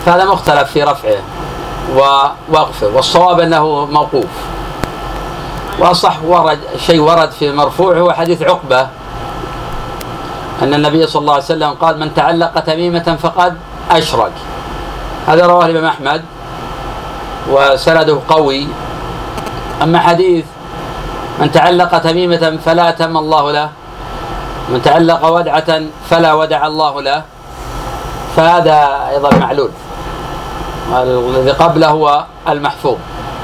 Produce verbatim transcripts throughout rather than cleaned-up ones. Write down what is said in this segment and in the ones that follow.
فهذا مختلف في رفعه ووقفه، والصواب أنه موقوف. وأصح ورد شيء ورد في مرفوع هو حديث عقبة أن النبي صلى الله عليه وسلم قال: من تعلق تميمة فقد أشرك. هذا رواه الإمام أحمد وسنده قوي. أما حديث من تعلق تميمة فلا أتم الله له، من تعلق ودعة فلا ودع الله له، فهذا أيضا معلول. الذي قبله هو المحفوظ.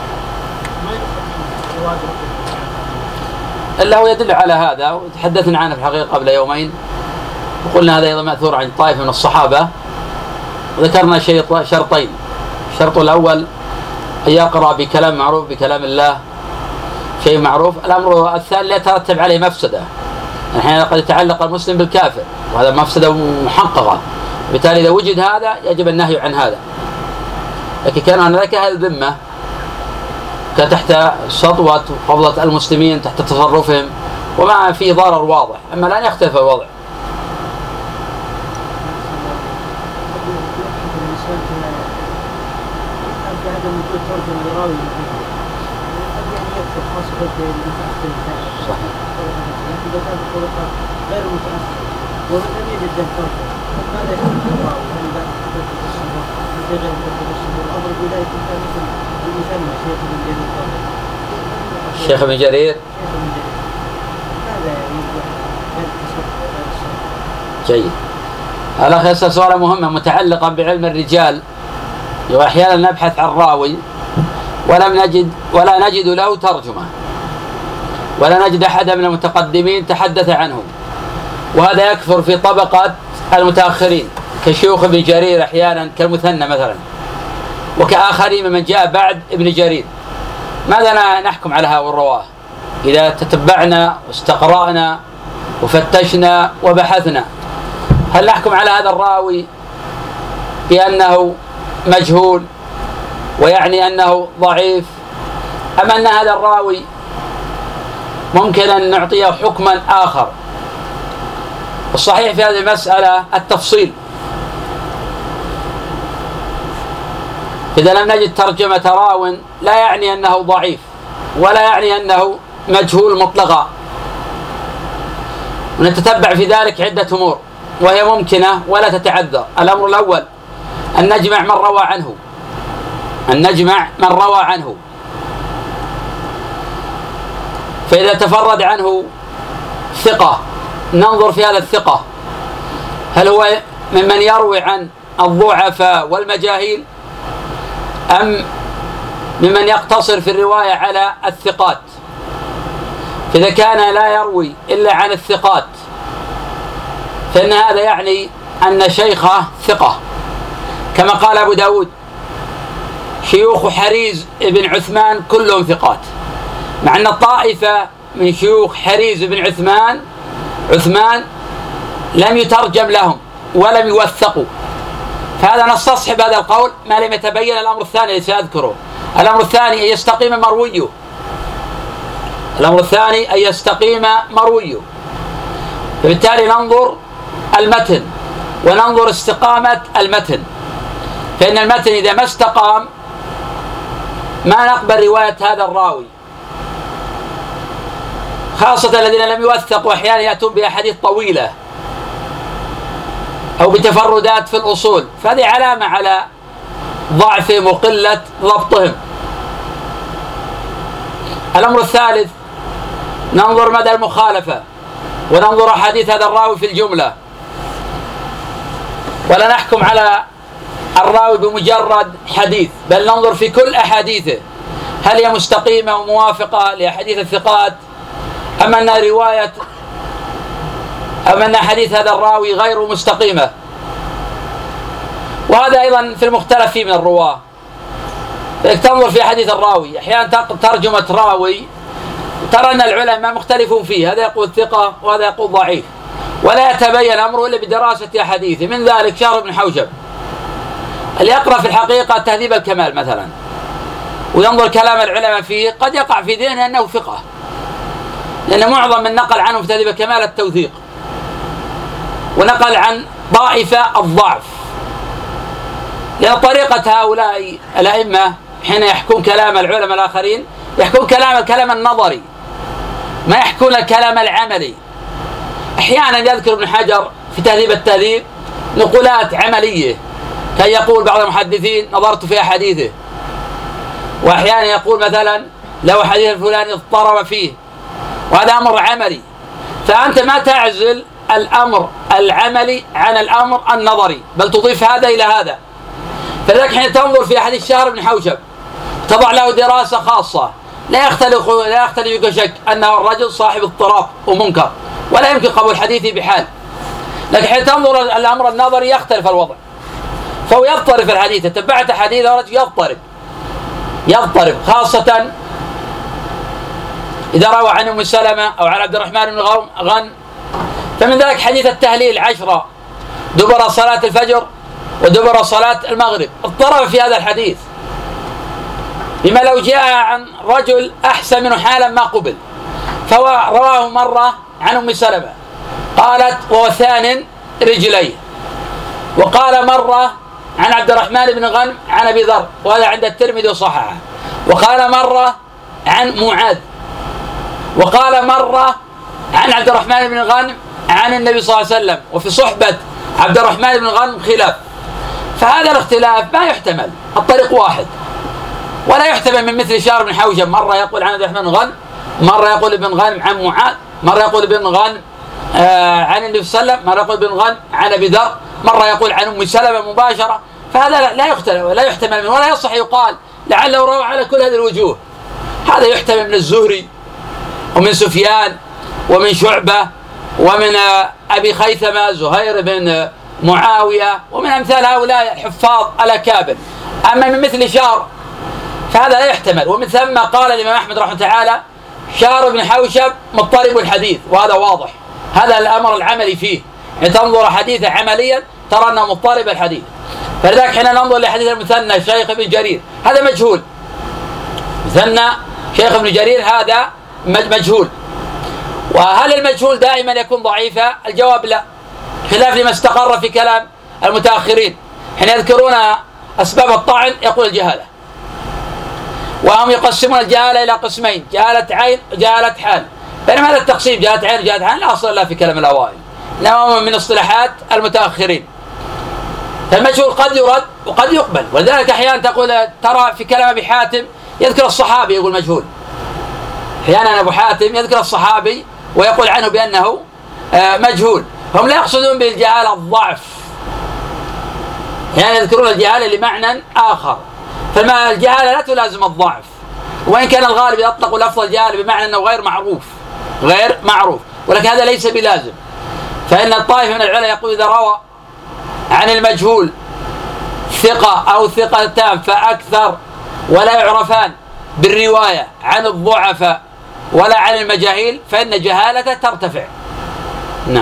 إلا هو يدل على هذا، وتحدثنا عنه في الحقيقة قبل يومين، وقلنا هذا أيضا مأثور عن طائفة من الصحابة، وذكرنا شرطين. الشرط الأول أن يقرأ بكلام معروف بكلام الله شيء معروف. الأمر الثاني لا يترتب عليه مفسدة، الحين قد يتعلق المسلم بالكافر وهذا مفسدة محققة، بالتالي إذا وجد هذا يجب النهي عن هذا. لكن كان هناك أهل الذمة كان تحت سطوة قبضة المسلمين تحت تصرفهم وما في ضرر واضح، أما الآن يختلف الوضع. غير متأثر ومن لم يجد له فرقه هذا يكون الراوي هل لا تكتب الصبر في غير تكتب الصبر الأمر بذلك كان مثل المثنى شيخ بن جرير شيخ بن جرير شيخ بن جرير هذا يوضح غير التصرف غير الصبر. جيد. الأخ يسأل سؤالا مهما متعلقا بعلم الرجال، وأحيانا نبحث عن راوي ولم نجد ولا نجد له ترجمة ولا نجد أحد من المتقدمين تحدث عنه، وهذا يكثر في طبقة المتأخرين كشيوخ ابن جرير أحيانا كالمثنى مثلا، وكآخرين ممن جاء بعد ابن جرير. ماذا نحكم على هؤلاء الرواه إذا تتبعنا واستقرأنا وفتشنا وبحثنا؟ هل نحكم على هذا الراوي بأنه مجهول ويعني أنه ضعيف، أم أن هذا الراوي ممكن أن نعطيه حكما آخر؟ الصحيح في هذه المسألة التفصيل. إذا لم نجد ترجمة راو لا يعني أنه ضعيف ولا يعني أنه مجهول مطلقا، ونتتبع في ذلك عدة أمور وهي ممكنة ولا تتعذر. الأمر الأول أن نجمع من روى عنه أن نجمع من روى عنه فإذا تفرد عنه ثقة ننظر في هذا الثقة هل هو ممن يروي عن الضعفاء والمجاهيل أم ممن يقتصر في الرواية على الثقات. فإذا كان لا يروي إلا عن الثقات فإن هذا يعني أن شيخه ثقة، كما قال أبو داود: شيوخ حريز بن عثمان كلهم ثقات، مع أن الطائفة من شيوخ حريز بن عثمان عثمان لم يترجم لهم ولم يوثقوا، فهذا نستصحب هذا القول ما لم يتبين. الأمر الثاني الذي سأذكره، الأمر الثاني أن يستقيم مرويه الأمر الثاني أن يستقيم مرويه فبالتالي ننظر المتن وننظر استقامة المتن، فإن المتن إذا ما استقام ما نقبل رواية هذا الراوي، خاصة الذين لم يوثقوا أحيانا يأتون بأحاديث طويلة أو بتفردات في الأصول، فهذه علامة على ضعفهم وقلة ضبطهم. الأمر الثالث ننظر مدى المخالفة وننظر أحاديث هذا الراوي في الجملة، ولا نحكم على الراوي بمجرد حديث، بل ننظر في كل أحاديثه هل هي مستقيمة وموافقة لأحاديث الثقات أم أن رواية أم أن حديث هذا الراوي غير مستقيمة. وهذا أيضا في المختلف فيه من الرواة، تنظر في حديث الراوي أحيانا ترجمة راوي ترى أن العلماء مختلفون فيه، هذا يقول ثقة وهذا يقول ضعيف، ولا يتبين أمره إلا بدراسة أحاديثه. من ذلك شهر بن حوشب اللي يقرأ في الحقيقة تهذيب الكمال مثلا وينظر كلام العلماء فيه قد يقع في ذهنه أنه ثقة، لأن معظم من نقل عنه في تهذيب الكمال التوثيق، ونقل عن طائفة الضعف، لأن طريقة هؤلاء الأئمة حين يحكون كلام العلماء الآخرين يحكون كلام الكلام النظري، ما يحكون الكلام العملي. أحيانا يذكر ابن حجر في تهذيب التهذيب نقولات عملية، كي يقول بعض المحدثين نظرت في أحاديثه، وأحيانا يقول مثلا لو حديث الفلاني اضطرب فيه، وهذا أمر عملي. فأنت ما تعزل الأمر العملي عن الأمر النظري، بل تضيف هذا إلى هذا. فلذلك حين تنظر في حديث شهر بن حوشب تضع له دراسة خاصة، لا يختلف لا يختلف شك أنه الرجل صاحب اضطراب ومنكر، ولا يمكن قبول حديثه بحال. لكن حين تنظر الأمر النظري يختلف الوضع، فهو يضطرب الحديث. تتبعت حديث الرجل يضطرب يضطرب خاصة إذا روى عن أم سلمة أو عن عبد الرحمن بن غن. فمن ذلك حديث التهليل عشرة دبر صلاة الفجر ودبر صلاة المغرب، اضطرب في هذا الحديث، لما لو جاء عن رجل أحسن منه حالا ما قبل. فهو رواه مرة عن أم سلمة قالت وهو ثان رجليه، وقال مرة عن عبد الرحمن بن غنم عن أبي ذر، وهذا عند الترمذي وصححه، وقال مرة عن معاذ، وقال مرة عن عبد الرحمن بن غنم عن النبي صلى الله عليه وسلم. وفي صحبة عبد الرحمن بن غنم خلاف، فهذا الاختلاف ما يحتمل، الطريق واحد، ولا يحتمل من مثل شهر بن حوشب مرة يقول عن عبد الرحمن بن غنم، مرة يقول ابن غنم عن معاذ، مرة يقول ابن غنم آه عن النبي صلى الله عليه وسلم، مرة يقول ابن غنم عن أبي ذر، مرة يقول عن أم سلمة مباشرة. فهذا لا يختلف ولا يحتمل منه، ولا يصح يقال لعله روى على كل هذه الوجوه. هذا يحتمل من الزهري ومن سفيان ومن شعبة ومن أبي خيثمة زهير بن معاوية ومن أمثال هؤلاء الحفاظ الأكابر. أما من مثل شهر فهذا لا يحتمل. ومن ثم قال الإمام أحمد رحمه الله تعالى شهر بن حوشب مضطرب الحديث، وهذا واضح، هذا الأمر العملي فيه. حين تنظر حديثه عمليا ترى أنه مضطرب الحديث. فلذلك حين ننظر لحديث المثنى شيخ ابن جرير هذا مجهول، مثنى شيخ ابن جرير هذا مجهول. وهل المجهول دائما يكون ضعيفا؟ الجواب لا، خلاف لما استقر في كلام المتأخرين حين يذكرون أسباب الطعن يقول الجهالة، وهم يقسمون الجهالة إلى قسمين، جهالة عين وجهالة حال. بينما هذا التقسيم جهالة عين وجهالة حال لا أصل له في كلام الأوائل، إنما من اصطلاحات المتأخرين. فالمجهول قد يرد وقد يقبل، ولذلك أحيانا تقول ترى في كلام أبي حاتم يذكر الصحابي يقول مجهول، أحيانا أبو حاتم يذكر الصحابي ويقول عنه بأنه مجهول. هم لا يقصدون بالجهالة الضعف، يعني يذكرون الجهالة لمعنى آخر. فما الجهالة لا تلازم الضعف، وإن كان الغالب يطلق لفظ الجهالة بمعنى أنه غير معروف غير معروف ولكن هذا ليس بلازم. فإن الطائفة من العلماء يقول إذا روى عن المجهول ثقة أو ثقتان فأكثر ولا يعرفان بالرواية عن الضعفاء ولا عن المجاهيل فإن جهالته ترتفع. نعم.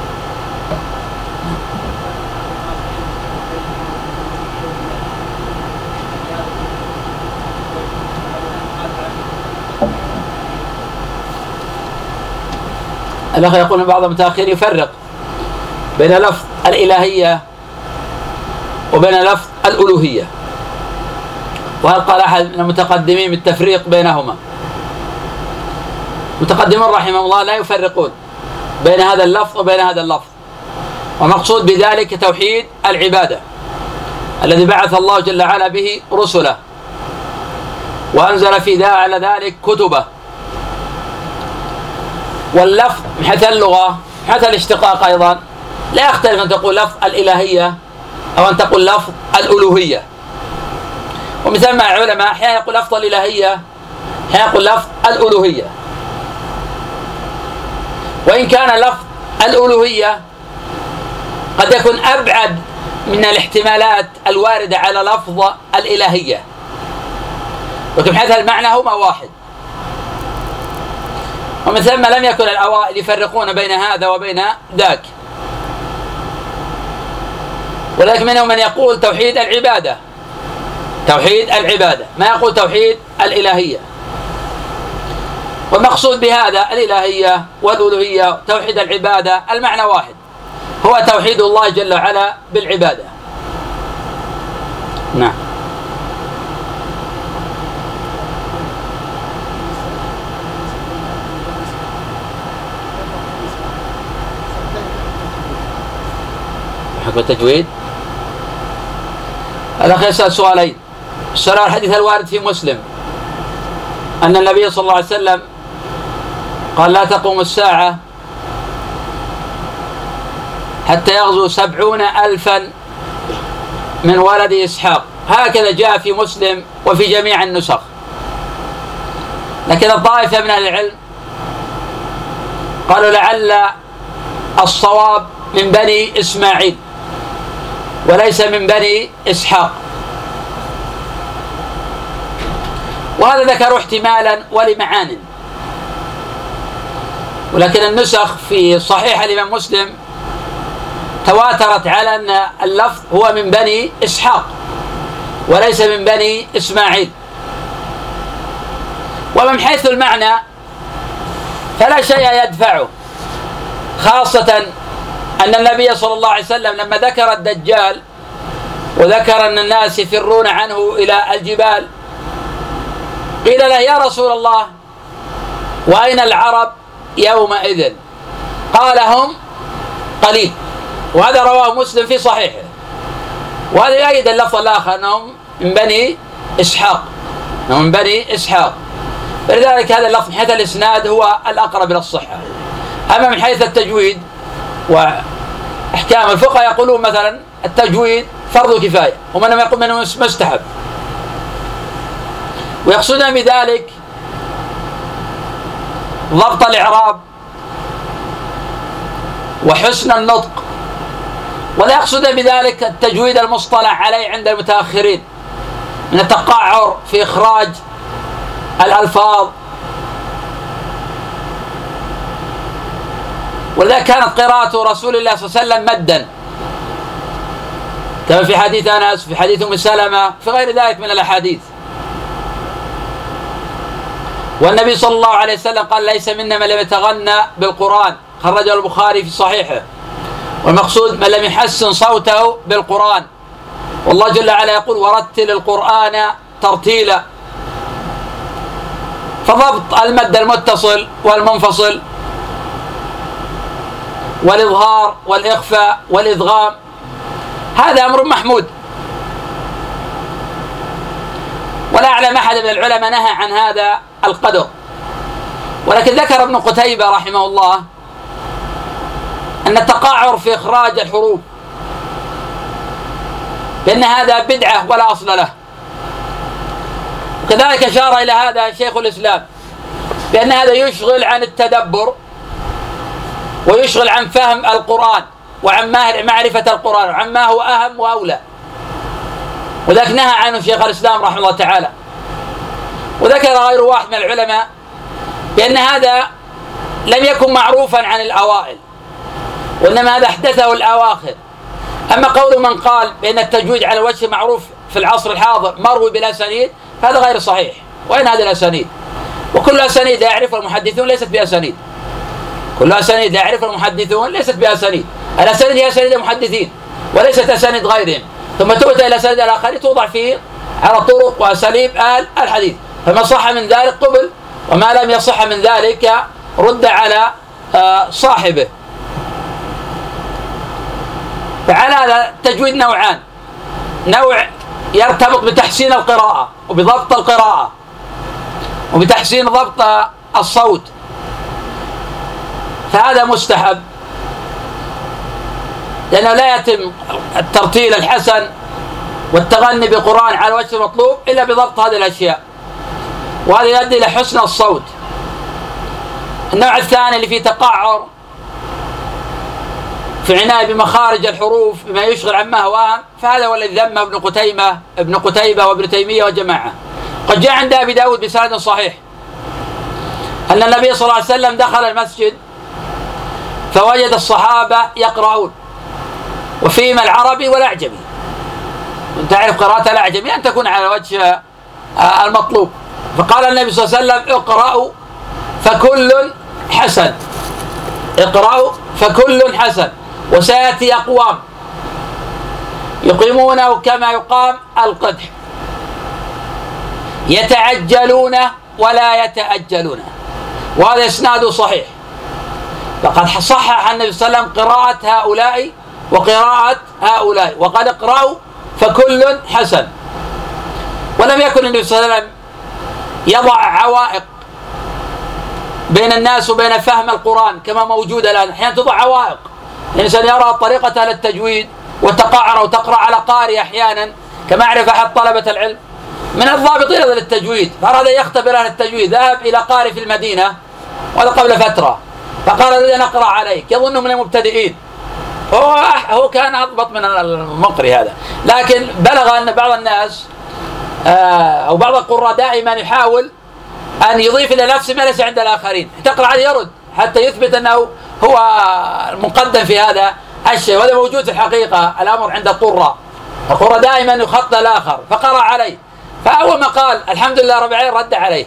الأخ يقول بعض المتأخرين يفرق بين لفظ الإلهية وبين لفظ الألوهية، وهل قال أحد من المتقدمين بالتفريق بينهما؟ المتقدمون رحمه الله لا يفرقون بين هذا اللفظ وبين هذا اللفظ، والمقصود بذلك توحيد العبادة الذي بعث الله جل وعلا به رسله وأنزل في على ذلك كتبه. واللفظ من حيث اللغة من حيث الاشتقاق أيضا لا يختلف أن تقول لفظ الإلهية أو أن تقول لفظ الألوهية. ومن ثم العلماء أحيانا يقول لفظ الإلهية أحيانا يقول لفظ الألوهية، وإن كان لفظ الألوهية قد يكون أبعد من الاحتمالات الواردة على لفظ الإلهية، لكن حيث المعنى هما واحد. ومن ثم لم يكن الأوائل يفرقون بين هذا وبين ذاك، ولكن منهم من يقول توحيد العبادة توحيد العبادة ما يقول توحيد الإلهية. والمقصود بهذا الإلهية والألوهية توحيد العبادة المعنى واحد، هو توحيد الله جل وعلا بالعبادة. نعم. حكم التجويد. الأخ يسأل سؤالين. السؤال الحديث الوارد في مسلم أن النبي صلى الله عليه وسلم قال لا تقوم الساعة حتى يغزو سبعون ألفا من ولد إسحاق، هكذا جاء في مسلم وفي جميع النسخ. لكن الطائفة من أهل العلم قالوا لعل الصواب من بني إسماعيل وليس من بني إسحاق، وهذا ذكروا احتمالا ولمعان. ولكن النسخ في صحيح الإمام مسلم تواترت على أن اللفظ هو من بني إسحاق وليس من بني إسماعيل. ومن حيث المعنى فلا شيء يدفعه، خاصة أن النبي صلى الله عليه وسلم لما ذكر الدجال وذكر أن الناس يفرون عنه إلى الجبال قيل له يا رسول الله وأين العرب يومئذ؟ قال هم قليل، وهذا رواه مسلم في صحيحه، وهذا يؤيد اللفظ الآخر أنهم من بني إسحاق، أنهم من بني إسحاق. فلذلك هذا اللفظ من حيث الإسناد هو الأقرب إلى الصحة. أما من حيث التجويد وأحكام، الفقهاء يقولون مثلا التجويد فرض كفاية ومن لم يقل منه مستحب، ويقصدون بذلك ضبط الإعراب وحسن النطق، ولا يقصد بذلك التجويد المصطلح عليه عند المتأخرين من التقعر في إخراج الألفاظ. ولذلك كانت قراءة رسول الله صلى الله عليه وسلم مدا كما في حديث أنس، في حديث أم سلمة، في غير ذلك من الأحاديث. والنبي صلى الله عليه وسلم قال ليس منا من لم يتغنى بالقرآن، خرجه البخاري في صحيحه. والمقصود من لم يحسن صوته بالقرآن، والله جل وعلا يقول ورتل القرآن ترتيلا. فضبط المد المتصل والمنفصل والإظهار والإخفاء والإدغام هذا أمر محمود، ولا أعلم أحد من العلماء نهى عن هذا القدر. ولكن ذكر ابن قتيبة رحمه الله أن التقاعر في إخراج الحروف بأن هذا بدعة ولا أصل له، وكذلك أشار إلى هذا شيخ الإسلام بأن هذا يشغل عن التدبر ويشغل عن فهم القرآن وعن معرفة القرآن وعن ما هو أهم وأولى، وذلك نهى عنه شيخ الإسلام رحمه الله تعالى. وذكر غير واحد من العلماء بأن هذا لم يكن معروفا عن الأوائل، وإنما هذا أحدثه الأواخر. أما قول من قال بأن التجويد على وجه معروف في العصر الحاضر مروي بالأسانيد فهذا غير صحيح. وين هذه الأسانيد؟ وكل أسانيد يعرفها المحدثون ليست بأسانيد، كل أسانيد يعرفها المحدثون ليست بأسانيد. الأسانيد هي أسانيد المحدثين وليست أسانيد غيرهم، ثم تؤتى إلى أسانيد الآخرين توضع فيه على طرق وأساليب آل الحديث، فما صح من ذلك قبل، وما لم يصح من ذلك رد على صاحبه. فعلى هذا التجويد نوعان: نوع يرتبط بتحسين القراءة وبضبط القراءة وبتحسين ضبط الصوت، فهذا مستحب، لأنه لا يتم الترتيل الحسن والتغني بقرآن على وجه المطلوب إلا بضبط هذه الأشياء، وهذا يؤدي إلى حسن الصوت. النوع الثاني اللي فيه تقعر في عناية بمخارج الحروف بما يشغل عما هو أهم، فهذا هو الذي ذمه ابن قتيبة ابن قتيبة وابن تيمية وجماعة. قد جاء عند أبي داود بسند صحيح أن النبي صلى الله عليه وسلم دخل المسجد فوجد الصحابة يقرؤون، وفيهما العربي والأعجمي. تعرف قراءة الأعجمي أن تكون على وجه المطلوب، فقال النبي صلى الله عليه وسلم اقرأوا فكل حسن، اقرأوا فكل حسن، وسيأتي أقوام يقيمونه كما يقام القدح، يتعجلونه ولا يتأجلونه، وهذا إسناده صحيح. فقد صحح النبي صلى الله عليه وسلم قراءة هؤلاء وقراءة هؤلاء، وقد اقرأوا فكل حسن. ولم يكن النبي صلى الله عليه وسلم يضع عوائق بين الناس وبين فهم القرآن كما موجود الآن. أحيانا تضع عوائق، الإنسان يرى طريقة أهل التجويد وتقعر وتقرأ على قارئ أحيانا، كما أعرف أحد طلبة العلم من الضابطين للتجويد، فأراد أن يختبر أهل التجويد، ذهب إلى قارئ في المدينة وهذا قبل فترة، فقال أريد أن أقرأ عليك، يظن من المبتدئين، هو هو كان أضبط من المقرئ هذا. لكن بلغ أن بعض الناس أو بعض القراء دائما يحاول أن يضيف إلى نفسه ما ليس عند الآخرين، تقرأ عليه يرد حتى يثبت أنه هو المقدم في هذا الشيء، وهذا موجود في الحقيقة الأمر عند القراء. القراء دائما يخط الآخر، فقرأ عليه، فأول ما قال الحمد لله رب العالمين رد عليه،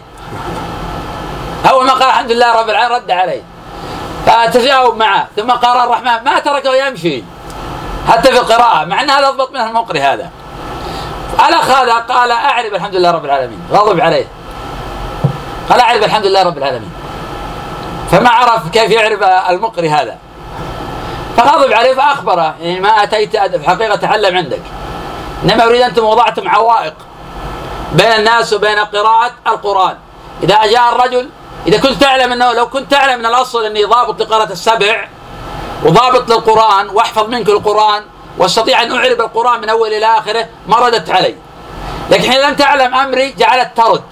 أول ما قال الحمد لله رب العالمين رد عليه، فتجاوب معه، ثم قرأ الرحمن ما تركه يمشي حتى في القراءة، مع أن هذا أضبط منه المقرئ هذا. الأخ هذا قال أعرف الحمد لله رب العالمين، غضب عليه، قال أعرف الحمد لله رب العالمين، فما عرف كيف يعرف المقرئ هذا، فغضب عليه فأخبره يعني ما أتيت في حقيقة تعلم عندك، إنما أريد أنتم وضعتم عوائق بين الناس وبين قراءة القرآن. إذا جاء الرجل، إذا كنت تعلم أنه لو كنت تعلم من الأصل أني ضابط لقراءة السبع وضابط للقرآن وأحفظ منك القرآن واستطيع أن أعرب القرآن من أول إلى آخره ما ردت علي، لكن حين لم تعلم أمري جعلت ترد،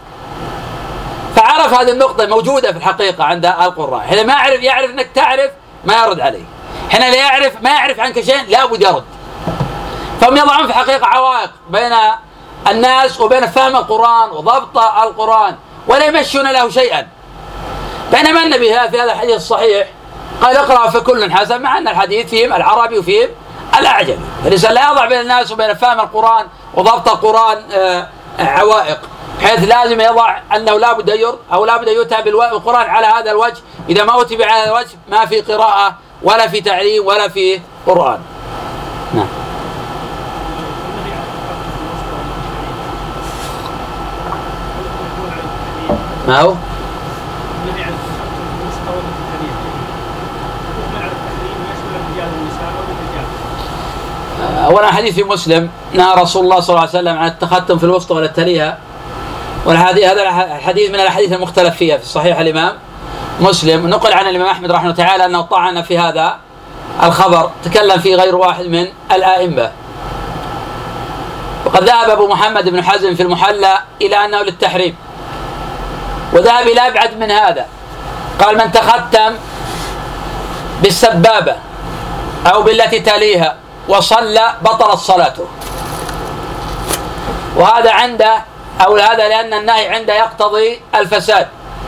فعرف هذه النقطة موجودة في الحقيقة عند القراء. حين ما يعرف يعرف أنك تعرف ما يرد عليه، حين لا يعرف ما يعرف عنك شيء لا بد يرد. فهم يضعون في الحقيقة عوائق بين الناس وبين فهم القرآن وضبط القرآن ولا يمشون له شيئا، بينما النبي في هذا الحديث الصحيح قال اقرأ فكل حسن، مع أن الحديث فيهم العربي وفيهم الأعجمي، فالإنسان لا يضع بين الناس وبين فهم القرآن وضبط القرآن عوائق، حيث لازم يضع أنه لا بد يرد أو لا بد يؤتى بالقرآن على هذا الوجه، إذا ما أتي على هذا الوجه ما في قراءة ولا في تعليم ولا في قرآن. نعم. ما هو؟ أولا حديث في مسلم نهى رسول الله صلى الله عليه وسلم عن التختم في الوسطى ولا تليها، والحديث هذا الحديث من الأحاديث المختلف فيها في صحيح الإمام مسلم، نقل عن الإمام أحمد رحمه الله تعالى أنه طعن في هذا الخبر، تكلم فيه غير واحد من الآئمة. وقد ذهب أبو محمد بن حزم في المحلى إلى أنه للتحريم، وذهب إلى أبعد من هذا، قال من تختم بالسبابة أو بالتي تليها وصلى بطلت صلاته، وهذا عنده أو هذا لأن النهي عنده يقتضي الفساد،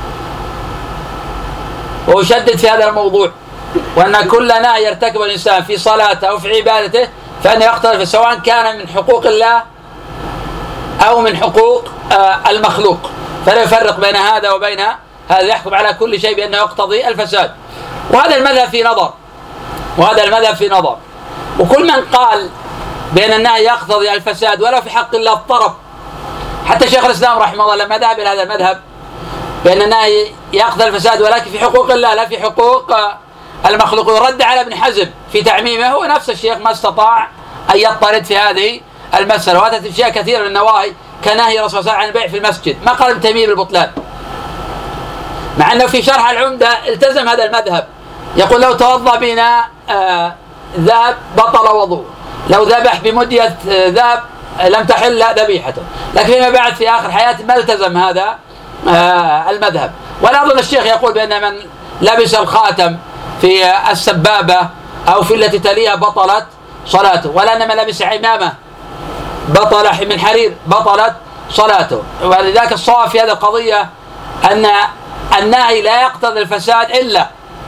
ويشدد في هذا الموضوع، وأن كل نهي يرتكب الإنسان في صلاته أو في عبادته فإنه يقتضي، سواء كان من حقوق الله أو من حقوق المخلوق، فلا يفرق بين هذا وبين هذا، يحكم على كل شيء بأنه يقتضي الفساد. وهذا المذهب في نظر وهذا المذهب في نظر وكل من قال بأن النهي يقتضي الفساد ولا في حق الله الطرف، حتى شيخ الإسلام رحمه الله لما ذهب إلى هذا المذهب بأن النهي يقتضي الفساد ولكن في حقوق الله لا في حقوق المخلوق، ورد على ابن حزم في تعميمه، هو نفس الشيخ ما استطاع أن يضطرد في هذه المسألة، وأتت أشياء كثيرة من النواهي كنهي رسول الله صلى الله عليه وسلم عن البيع في المسجد، ما قال ابن تيمية بالبطلان، مع أنه في شرح العمدة التزم هذا المذهب، يقول لو توضأ بنا ذهب بطل وضوء، لو ذبح بمدية ذهب لم تحل ذبيحته، لكن فيما بعد في آخر حياته ما التزم هذا المذهب. ولا أظن الشيخ يقول بأن من لبس الخاتم في السبابة أو في التي تليها بطلت صلاته، ولا أن من لبس عمامة بطل من حرير بطلت صلاته. ولذلك الصواب في هذه القضية أن النهي لا يقتضي الفساد إلا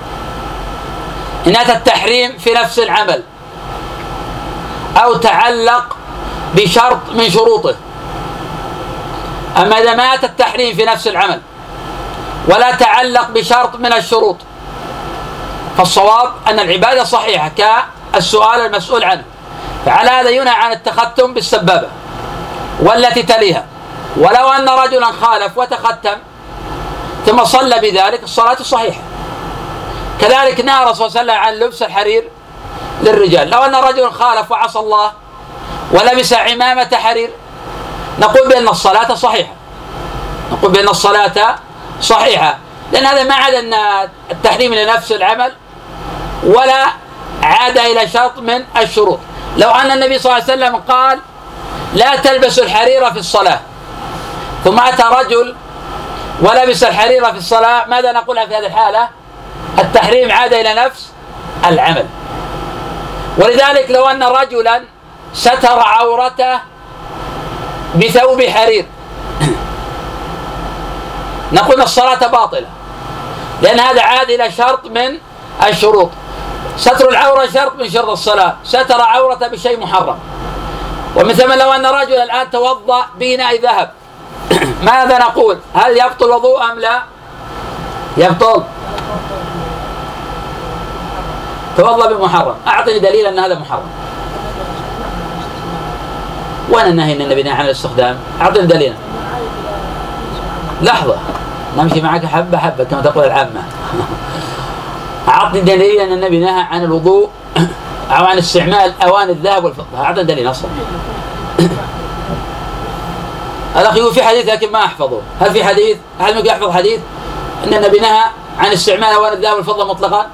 إن أتى التحريم في نفس العمل أو تعلق بشرط من شروطه. أما إذا ما أتى التحريم في نفس العمل ولا تعلق بشرط من الشروط فالصواب أن العبادة صحيحة كالسؤال المسؤول عنه، فعلى هذا ينهى عن التختم بالسبابة والتي تليها. ولو أن رجلا خالف وتختم ثم صلى بذلك الصلاة صحيحة. كذلك نهى الرسول صلى الله عليه وسلم عن لبس الحرير للرجال. لو أن رجل خالف وعصى الله ولبس عمامة حرير نقول بأن الصلاة صحيحة، نقول بأن الصلاة صحيحة، لأن هذا ما عاد أن التحريم لنفس العمل ولا عاد إلى شرط من الشروط. لو أن النبي صلى الله عليه وسلم قال لا تلبسوا الحرير في الصلاة ثم أتى رجل ولبس الحرير في الصلاة، ماذا نقول في هذه الحالة؟ التحريم عاد إلى نفس العمل. ولذلك لو أن رجلا ستر عورته بثوب حرير نقول الصلاة باطلة، لأن هذا عاد إلى شرط من الشروط. ستر العورة شرط من شرط الصلاة، ستر عورته بشيء محرم. ومن ثم لو أن رجلا الآن توضأ بإناء ذهب ماذا نقول؟ هل يبطل وضوء أم لا؟ يبطل. توضأ بمحرم، أعطني دليل أن هذا محرم. وين النهي أن النبي نهى عن الاستخدام؟ أعطني دليل. لحظة نمشي معك حبة حبة كما تقول العامة. أعطني دليل أن النبي نهى عن الوضوء أو عن استعمال أواني الذهب والفضة. أعطني دليل أصلا. الأخ يقول في حديث لكن ما أحفظه. هل في حديث؟ هل ممكن يحفظ حديث أن النبي نهى عن استعمال أواني الذهب والفضة مطلقا؟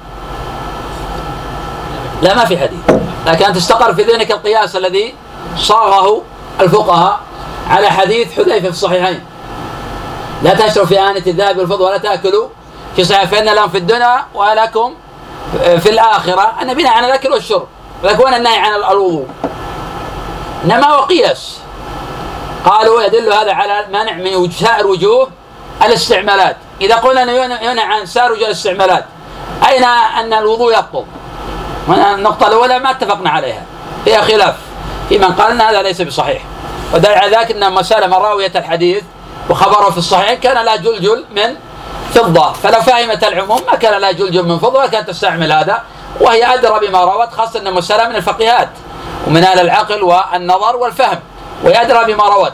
لا، ما في حديث، لكن أن تستقر في ذهنك القياس الذي صاغه الفقهاء على حديث حذيفة في الصحيحين: لا تشربوا في آنية الذهب والفضة ولا تأكلوا في صحيح فإن لهم في الدنيا ولكم في الآخرة. النبي نهى عن الأكل والشرب، ولكن النهي عن الوضوء إنما هو قياس. قالوا يدل هذا على منع من سائر وجوه الاستعمالات. إذا قلنا ينهى عن سائر وجوه الاستعمالات أين أن الوضوء يبطل؟ النقطة الأولى ما اتفقنا عليها، فيها خلاف في من قال أن هذا ليس بصحيح. ودل على ذلك أن مسألة راوية الحديث وخبره في الصحيح كان لا جلجل من فضة، فلو فهمت العموم ما كان لا جلجل من فضة وكانت تستعمل هذا، وهي أدرى بما روت، خاصة أن مسألة من الفقيهات ومن أهل العقل والنظر والفهم، ويدرى بما روت.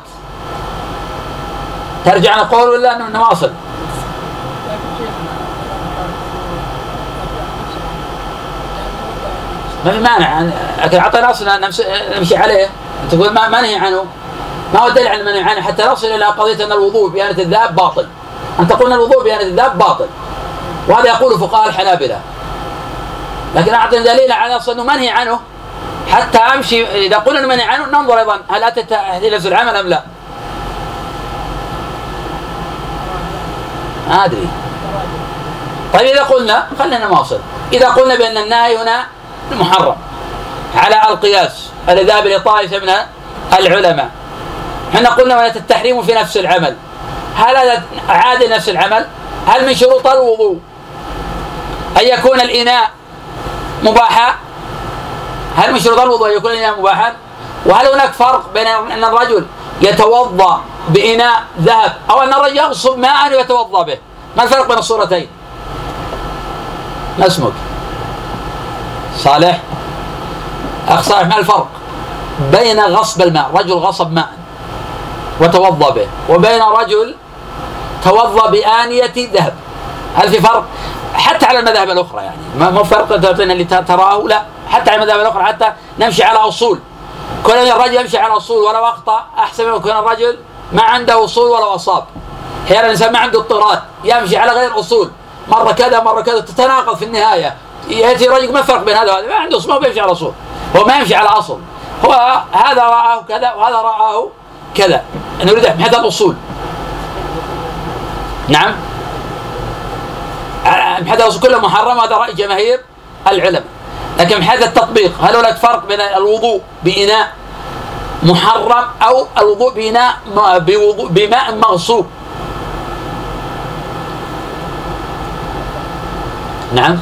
ترجع نقول ولا نواصل؟ ما في مانع، لكن أعطينا أصلا نمشي عليه. تقول ما منهي عنه، ما هو الدليل على المنهي عنه حتى نصل إلى قضية أن الوضوء بآنية الذهب باطل. أن تقول الوضوء بآنية الذهب باطل، وهذا يقول فقهاء الحنابلة، لكن أعطينا دليل على أصلا أنه منهي عنه حتى أمشي. إذا قلنا المنهي عنه ننظر أيضا هل أتت تحديد نفس العمل أم لا. ما أدري. طيب إذا قلنا خلينا نواصل. إذا قلنا بأن النهي هنا محرم على القياس الذي ذهب إلى طائفة من العلماء، احنا قلنا ولا التحريم في نفس العمل، هل هذا عاد نفس العمل؟ هل من شروط الوضوء أن يكون الإناء مباحا؟ هل من شروط الوضوء أن يكون الإناء مباحا؟ وهل هناك فرق بين أن الرجل يتوضأ بإناء ذهب أو أن الرجل يغصب ماء ويتوضأ به؟ ما الفرق بين الصورتين؟ ما اسمك؟ صالح؟ أخ صالح، ما الفرق بين غصب الماء، رجل غصب ماء وتوضأ به، وبين رجل توضأ بآنية ذهب؟ هل في فرق؟ حتى على المذاهب الأخرى يعني ما فرق تعطينا اللي تراه، لا، حتى على المذاهب الأخرى، حتى نمشي على أصول. كل الرجل يمشي على أصول، ولو أخطأ أحسن من يكون الرجل ما عنده أصول ولو أصاب. أحيانا الإنسان ما عنده اضطراد يمشي على غير أصول، مرة كذا مرة كذا تتناقض في النهاية. يأتي رجل ما فرق بين هذا وهذا، ما عنده أصول، ما بيمشي على أصول، هو ما يمشي على أصل، هو هذا رآه كذا وهذا رآه كذا، نريد من هذا الأصول. نعم، من هذا الأصول كله محرم، هذا رأي جماهير العلماء. لكن من هذا التطبيق هل هناك فرق بين الوضوء بإناء محرم أو الوضوء بإناء بماء مغصوب؟ نعم،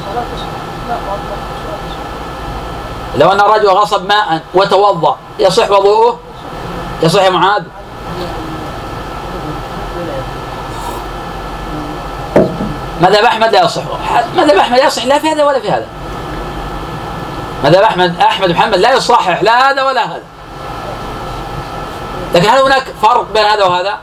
لو أن الرجل غصب ماء وتوضأ يصح وضوءه؟ يصح يا معاذ؟ مذهب أحمد لا يصح. مذهب أحمد لا يصح لا في هذا ولا في هذا. مذهب أحمد أحمد محمد لا يصحح لا هذا ولا هذا. لكن هل هناك فرق بين هذا وهذا؟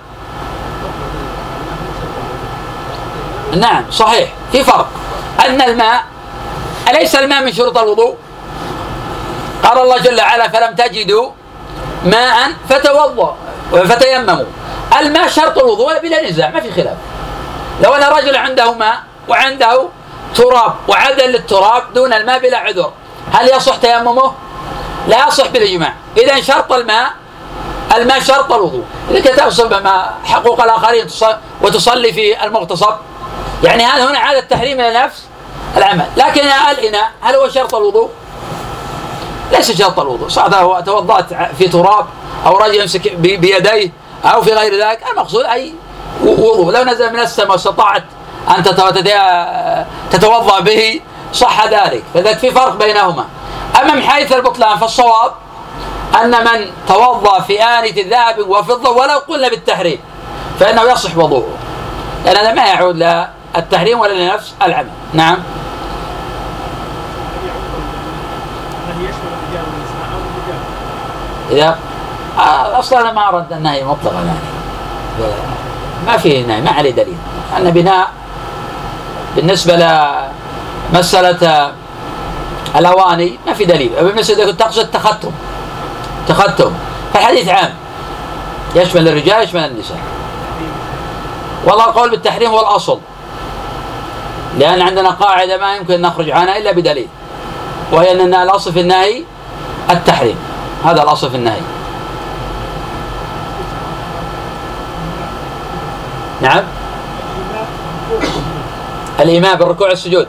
نعم صحيح في فرق. أن الماء أليس الماء من شروط الوضوء؟ قال الله جل وعلا فلم تجدوا ماء فتوضأ فتيمموا. الماء شرط الوضوء بلا نزاع ما في خلاف. لو أن رجل عنده ماء وعنده تراب وعدل للتراب دون الماء بلا عذر هل يصح تيممه؟ لا يصح بالإجماع. إذا شرط الماء الماء شرط الوضوء. إذا تغصب ما حقوق الآخرين وتصلي في المغتصب يعني هذا هنا عادة تحريم لنفس العمل. لكن الإناء هل هو شرط الوضوء؟ ليس شرط الوضوء. صعد هو توضأت في تراب أو رجل يمسك بيديه أو في غير ذلك المقصود أي وضوء. لو نزل من السماء واستطعت أن تتوضأ به صح ذلك. فذلك في فرق بينهما. أما من حيث البطلان فالصواب أن من توضأ في آنية ذهب وفضة ولو قلنا بالتحريم فإنه يصح وضوءه لأن هذا ما يعود لا التحريم ولا لنفس العمل. نعم. إذا أصلا أنا ما أرد النهي مطلقا يعني ما فيه نهي ما عليه دليل. أن بناء بالنسبة لمسألة الأواني ما في دليل. بالنسبة تقصد تختم تختم فالحديث عام يشمل الرجال يشمل النساء. والله القول بالتحريم هو الأصل لأن عندنا قاعدة ما يمكن نخرج عنها إلا بدليل وهي أن الأصل في النهي التحريم. هذا الأصل في النهي. نعم. الإيمان بالركوع والسجود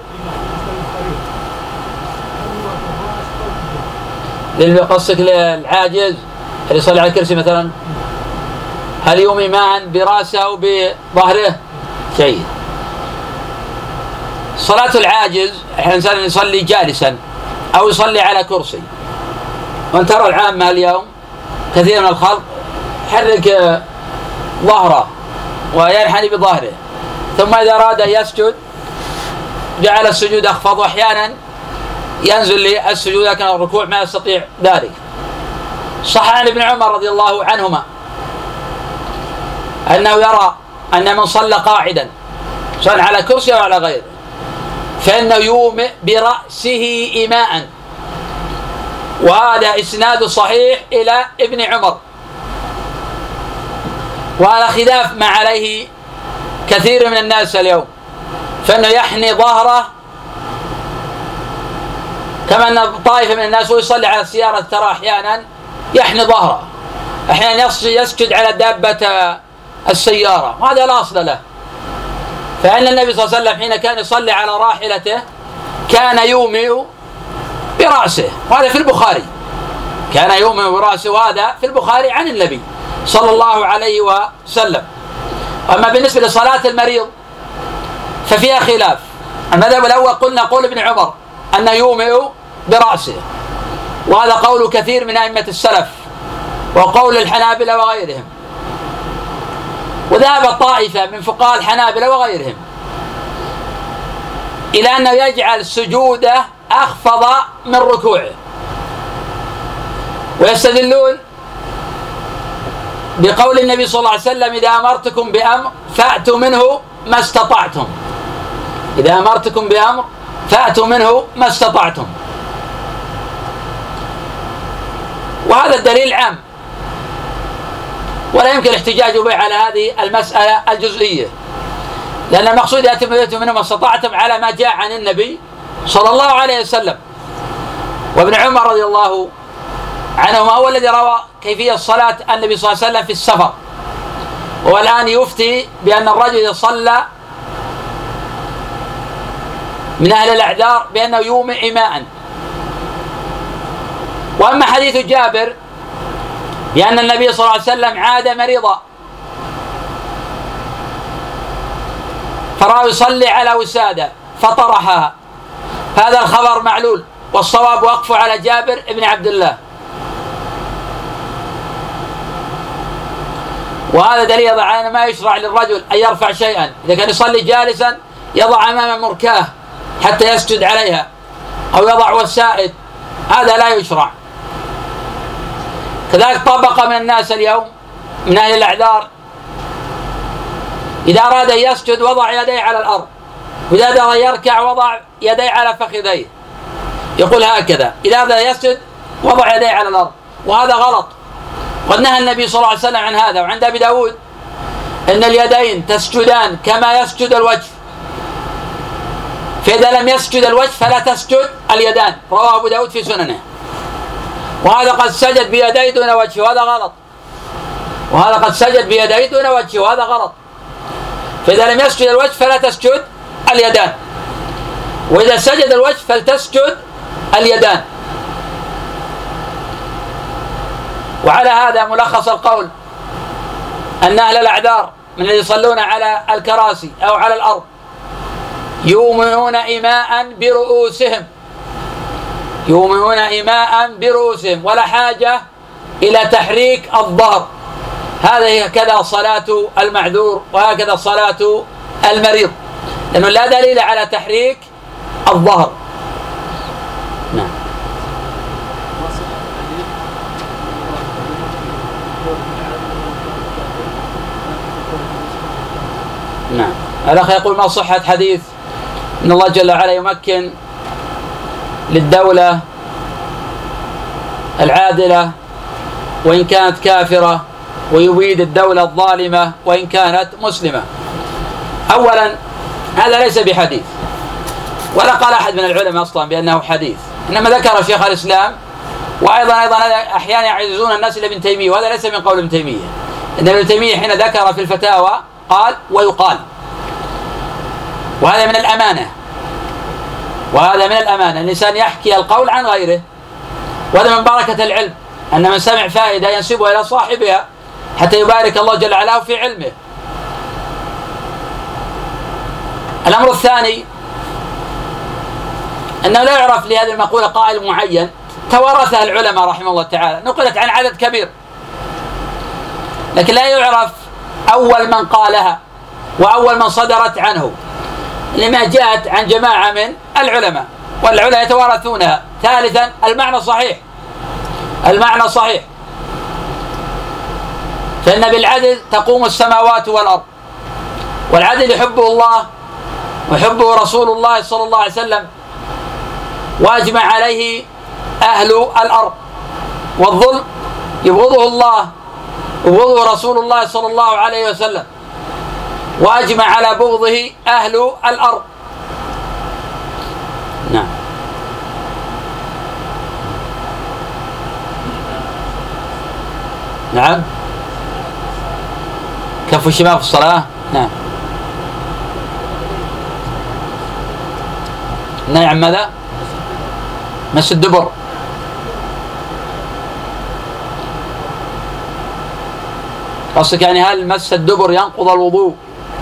للقصك للعاجز اللي يصلي على الكرسي مثلا هل يومي ماء براسه أو بظهره؟ جيد. صلاة العاجز الإنسان يصلي جالسا أو يصلي على كرسي وأن ترى العامة اليوم كثير من الخلق يحرك ظهره وينحني بظهره ثم إذا أراد أن يسجد جعل السجود أخفض وأحيانا ينزل للسجود لكن الركوع ما يستطيع ذلك. صح عن ابن عمر رضي الله عنهما أنه يرى أن من صلى قاعدا صلى على كرسي أو على غيره فإنه يومئ برأسه إيماء. وهذا إسناد صحيح إلى ابن عمر وهذا خلاف ما عليه كثير من الناس اليوم فإنه يحني ظهره كما أن طائفة من الناس ويصلي على السيارة ترى أحيانا يحني ظهره أحيانا يسجد على دابة السيارة وهذا لا أصل له. فإن النبي صلى الله عليه وسلم حين كان يصلي على راحلته كان يومئ برأسه وهذا في البخاري كان يومئ برأسه وهذا في البخاري عن النبي صلى الله عليه وسلم. أما بالنسبة لصلاة المريض ففيها خلاف. المذهب الأول قلنا قول ابن عمر أن يومئ برأسه وهذا قول كثير من أئمة السلف وقول الحنابلة وغيرهم. وذهب طائفة من فقهاء الحنابلة وغيرهم إلى أنه يجعل سجوده أخفض من ركوعه ويستدلون بقول النبي صلى الله عليه وسلم إذا أمرتكم بأمر فأتوا منه ما استطعتم. إذا أمرتكم بأمر فأتوا منه ما استطعتم. وهذا الدليل عام ولا يمكن الاحتجاج به على هذه المسألة الجزئية لأن المقصود يأتوا منه ما استطعتم على ما جاء عن النبي صلى الله عليه وسلم. وابن عمر رضي الله عنهما هو الذي روى كيفية صلاة النبي صلى الله عليه وسلم في السفر والآن يفتي بأن الرجل إذا صلى من أهل الأعذار بأنه يومئ إيماء. وأما حديث جابر بأن النبي صلى الله عليه وسلم عاد مريضا فرأى يصلي على وسادة فطرحها هذا الخبر معلول والصواب وقفه على جابر بن عبد الله. وهذا دليل يضع على ما يشرع للرجل أن يرفع شيئا إذا كان يصلي جالسا يضع أمام مركاه حتى يسجد عليها أو يضع وسائد هذا لا يشرع. كذلك طبق من الناس اليوم من أهل الأعذار إذا أراد أن يسجد وضع يديه على الأرض، وإذا أراد يركع وضع يديه على فخذيه، يقول هكذا. إذا أراد يسجد وضع يديه على الأرض، وهذا غلط. قد نهى النبي صلى الله عليه وسلم عن هذا. وعند أبي داود إن اليدين تسجدان كما يسجد الوجه، فإذا لم يسجد الوجه فلا تسجد اليدان، رواه أبو داود في سننه. وهذا قد سجد بيديه دون وجهه وهذا غلط، وهذا قد سجد بيديه دون وجهه وهذا غلط. فإذا لم يسجد الوجه فلا تسجد اليدان، وإذا سجد الوجه فلتسجد اليدان. وعلى هذا ملخص القول أن أهل الأعذار من الذين يصلون على الكراسي أو على الأرض يؤمنون إيماء برؤوسهم، يؤمنون إيماء برؤوسهم ولا حاجة إلى تحريك الظهر. هذه هكذا صلاة المعذور وهكذا صلاة المريض، لأنه لا دليل على تحريك الظهر. نعم. نعم. الأخ يقول ما صحة حديث إن الله جل وعلا يمكن للدولة العادلة وإن كانت كافرة، ويبيد الدولة الظالمة وإن كانت مسلمة؟ أولا هذا ليس بحديث، ولا قال أحد من العلماء أصلا بأنه حديث، إنما ذكر شيخ الإسلام، وأيضا أيضا أحيانا يعزون الناس إلى ابن تيمية، وهذا ليس من قول ابن تيمية. إن ابن تيمية حين ذكر في الفتاوى قال ويقال، وهذا من الأمانة، وهذا من الأمانة الإنسان يحكي القول عن غيره، وهذا من بركة العلم أن من سمع فائدة ينسبها إلى صاحبها حتى يبارك الله جل وعلا في علمه. الأمر الثاني أنه لا يعرف لهذه المقولة قائل معين، توارثها العلماء رحمه الله تعالى، نقلت عن عدد كبير، لكن لا يعرف أول من قالها وأول من صدرت عنه، لما جاءت عن جماعة من العلماء، والعلماء يتوارثونها. ثالثا المعنى صحيح، المعنى صحيح، فإن بالعدل تقوم السماوات والأرض، والعدل يحبه الله ويحبه رسول الله صلى الله عليه وسلم، واجمع عليه أهل الأرض، والظلم يبغضه الله يبغضه رسول الله صلى الله عليه وسلم، واجمع على بغضه أهل الأرض. نعم. نعم. كف الشمال في الصلاة. نعم. نعم. ماذا؟ مس الدبر. قصدك يعني هل مس الدبر ينقض الوضوء؟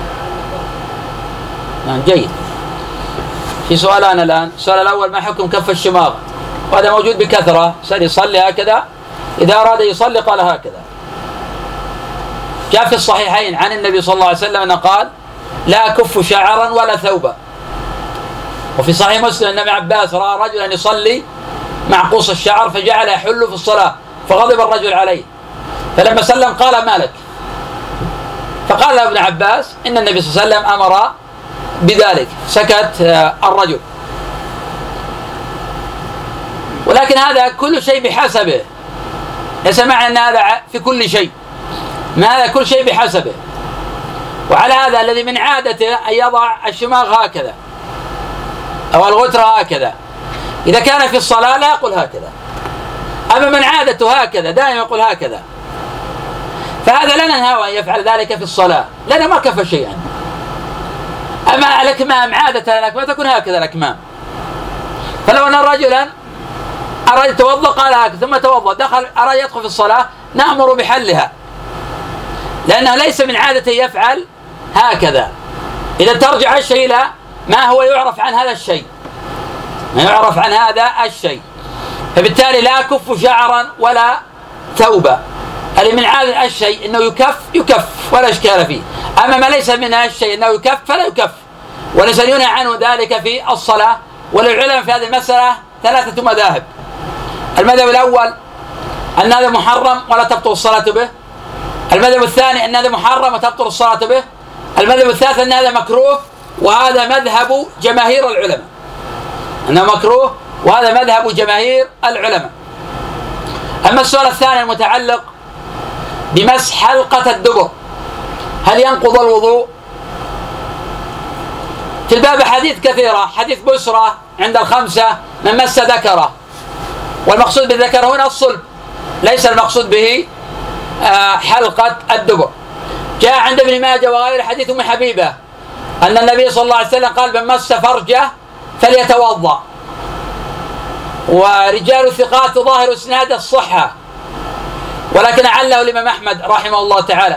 نعم. جيد. في سؤالان الآن. السؤال الأول ما حكم كف الشماغ؟ وهذا موجود بكثرة، سأل يصلي هكذا، إذا أراد يصلي قال هكذا. جاء في الصحيحين عن النبي صلى الله عليه وسلم أنه قال لا أكف شعرا ولا ثوبا. وفي صحيح مسلم أن ابن عباس رأى رجلا يصلي معقوص الشعر فجعل يحل في الصلاة، فغضب الرجل عليه، فلما سلم قال ما لك؟ فقال له ابن عباس إن النبي صلى الله عليه وسلم أمر بذلك، سكت الرجل. ولكن هذا كل شيء بحسبه، ليس معنى أن هذا في كل شيء، ما هذا كل شيء بحسبه. وعلى هذا الذي من عادته أن يضع الشماغ هكذا أو الغترة هكذا، إذا كان في الصلاة لا يقول هكذا. أما من عادته هكذا دائما يقول هكذا، فهذا لا ننهى أن يفعل ذلك في الصلاة لأنه ما كفى شيئا. أما الأكمام عادة الأكمام تكون هكذا الأكمام، فلو أن رجلا أراد يتوضأ قال هكذا ثم توضأ دخل أراد يدخل في الصلاة نأمر بحلها، لأنه ليس من عادته يفعل هكذا. إذا ترجع الشيء إلى ما هو يعرف عن هذا الشيء، ما يعرف عن هذا الشيء، فبالتالي لا أكف شعرا ولا ثوبا. اللي من عادة الشيء أنه يكف يكف ولا إشكال فيه، أما ما ليس من الشيء أنه يكف فلا يكف، وليس ينهى عنه ذلك في الصلاة. وللعلماء في هذه المسألة ثلاثة مذاهب. المذهب الأول أن هذا محرم ولا تبطل الصلاة به. المذهب الثاني أن هذا محرم وتبطل الصلاة به. المذهب الثالث أن هذا مكروه وهذا مذهب جماهير العلماء، أنه مكروه وهذا مذهب جماهير العلماء. أما السؤال الثاني المتعلق بمسح حلقة الدبر، هل ينقض الوضوء؟ في الباب حديث كثيرة. حديث بسرة عند الخمسة من مس ذكره، والمقصود بالذكر هنا الصلب، ليس المقصود به حلقة الدبر. جاء عند ابن ماجه وغيره حديث أم حبيبة أن النبي صلى الله عليه وسلم قال من مس فرجه فليتوضأ، ورجال الثقات ظاهر اسناد الصحة، ولكن عله الإمام أحمد رحمه الله تعالى.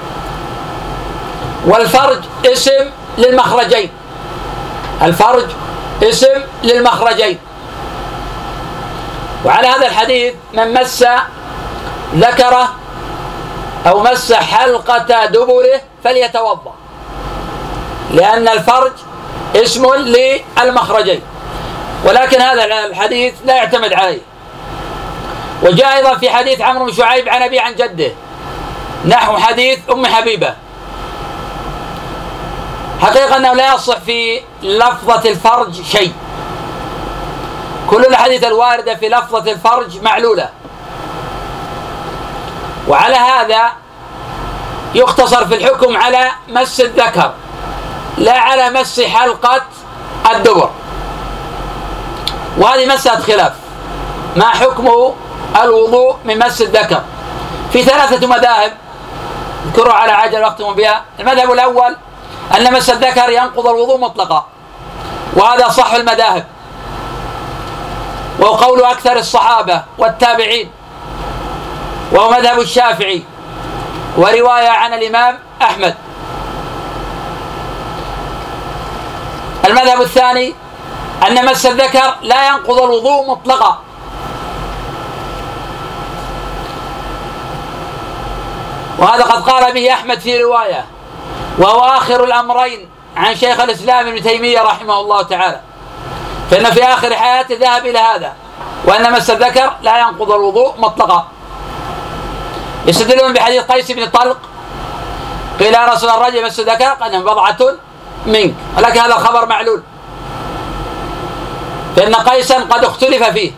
والفرج اسم للمخرجين، الفرج اسم للمخرجين. وعلى هذا الحديث من مس ذكره أو مس حلقة دبره فليتوضأ، لأن الفرج اسم للمخرجين، ولكن هذا الحديث لا يعتمد عليه. وجاء أيضا في حديث عمرو بن شعيب عن أبي عن جده نحو حديث أم حبيبة. حقيقة أنه لا يصح في لفظة الفرج شيء، كل الأحاديث الواردة في لفظة الفرج معلولة، وعلى هذا يقتصر في الحكم على مس الذكر لا على مس حلقة الدبر. وهذه مسألة خلاف، ما حكم الوضوء من مس الذكر؟ في ثلاثة مذاهب اذكروا على عجل واختم بها. المذهب الأول أن مس الذكر ينقض الوضوء مطلقا، وهذا صح المذاهب، وهو قول أكثر الصحابة والتابعين، وهو مذهب الشافعي ورواية عن الإمام أحمد. المذهب الثاني أن مس الذكر لا ينقض الوضوء مطلقا، وهذا قد قال به أحمد في رواية، وهو آخر الأمرين عن شيخ الإسلام ابن تيمية رحمه الله تعالى، فإن في آخر حياته ذهب إلى هذا، وأن مس الذكر لا ينقض الوضوء مطلقا. يستدلون بحديث قيس بن طلق قيل يا رسول الله الرجل مس الذكر قال إنه بضعة منك، ولكن هذا الخبر معلول، فإن قيسا قد اختلف فيه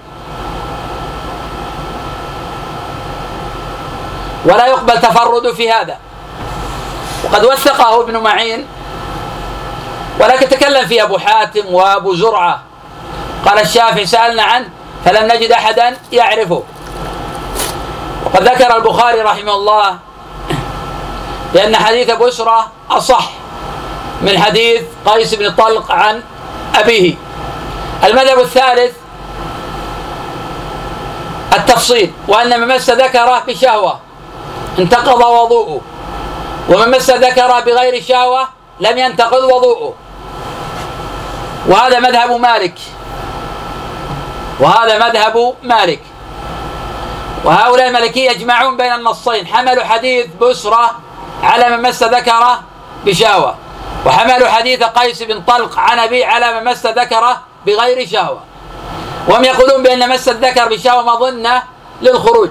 ولا يقبل تفرد في هذا، وقد وثقه ابن معين، ولكن تكلم فيه أبو حاتم وأبو زرعة. قال الشافعي سألنا عنه فلم نجد أحدا يعرفه. وقد ذكر البخاري رحمه الله لأن حديث بسرة أصح من حديث قيس بن طلق عن أبيه. المذهب الثالث التفصيل، وأن من مس ذكره بشهوة انتقض وضوءه، ومن مس ذكره بغير شهوة لم ينتقض وضوءه. وهذا مذهب مالك، وهذا مذهب مالك. وهؤلاء المالكية يجمعون بين النصين، حملوا حديث بسرة على من مس ذكره بشهوة، وحملوا حديث قيس بن طلق عن أبي على من مس ذكره بغير شهوة، وهم يقولون بأن مس الذكر بشهوة مظنة للخروج.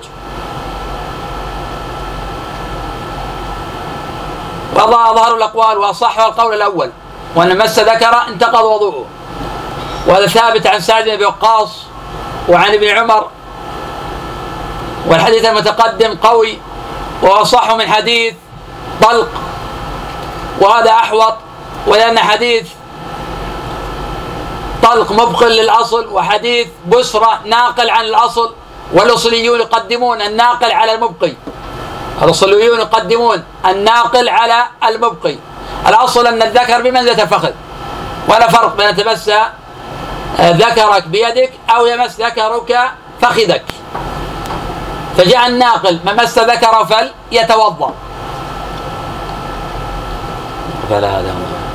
وأظهروا الأقوال وأصحوا القول الأول، وأن مس ذكره انتقض وضوءه، وهذا ثابت عن سعد بن أبي وقاص وعن ابن عمر، والحديث المتقدم قوي وأصح من حديث طلق، وهذا أحوط، ولأن حديث طلق مبقل للأصل وحديث بسرة ناقل عن الأصل، والأصليون يقدمون الناقل على المبقي، الأصليون يقدمون الناقل على المبقي. الأصل أن الذكر بمنزلة الفخذ، ولا فرق بين تمس ذكرك بيدك أو يمس ذكرك فخذك، فجاء الناقل من مس ذكره فليتوضأ. فلا هذا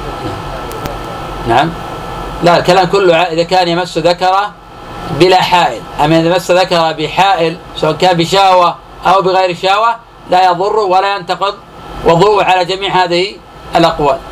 نعم، لا الكلام كله إذا كان يمس ذكره بلا حائل، أما إذا مس ذكره بحائل سواء كان بشهوة أو بغير شهوة لا يضر ولا ينتقض وضوء على جميع هذه الأقوال.